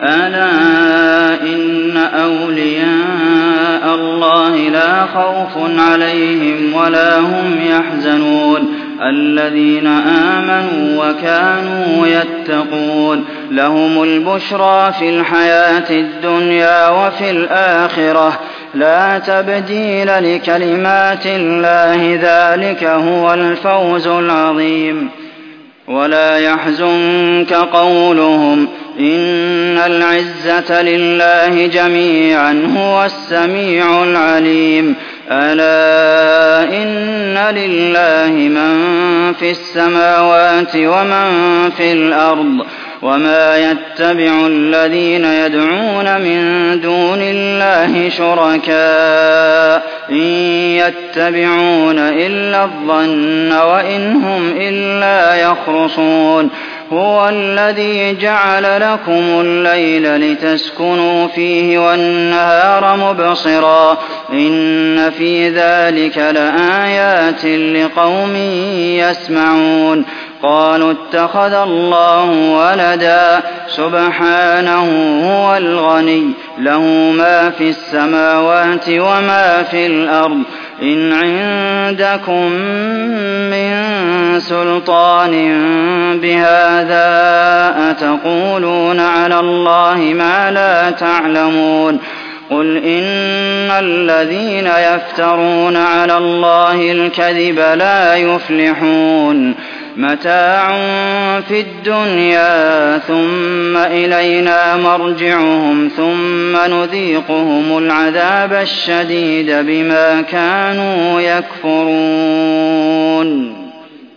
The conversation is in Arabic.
ألا إن أولياء الله لا خوف عليهم ولا هم يحزنون الذين آمنوا وكانوا يتقون لهم البشرى في الحياة الدنيا وفي الآخرة لا تبديل لكلمات الله ذلك هو الفوز العظيم ولا يحزنك قولهم إن العزة لله جميعا هو السميع العليم ألا إن لله من في السماوات ومن في الأرض وما يتبع الذين يدعون من دون الله شركاء إن يتبعون إلا الظن وإن هم إلا يخرصون هو الذي جعل لكم الليل لتسكنوا فيه والنهار مبصرا إن في ذلك لآيات لقوم يسمعون قالوا اتخذ الله ولدا سبحانه هو الغني له ما في السماوات وما في الأرض إن عندكم من سلطان بهذا أتقولون على الله ما لا تعلمون قل إن الذين يفترون على الله الكذب لا يفلحون متاع في الدنيا ثم إلينا مرجعهم ثم نذيقهم العذاب الشديد بما كانوا يكفرون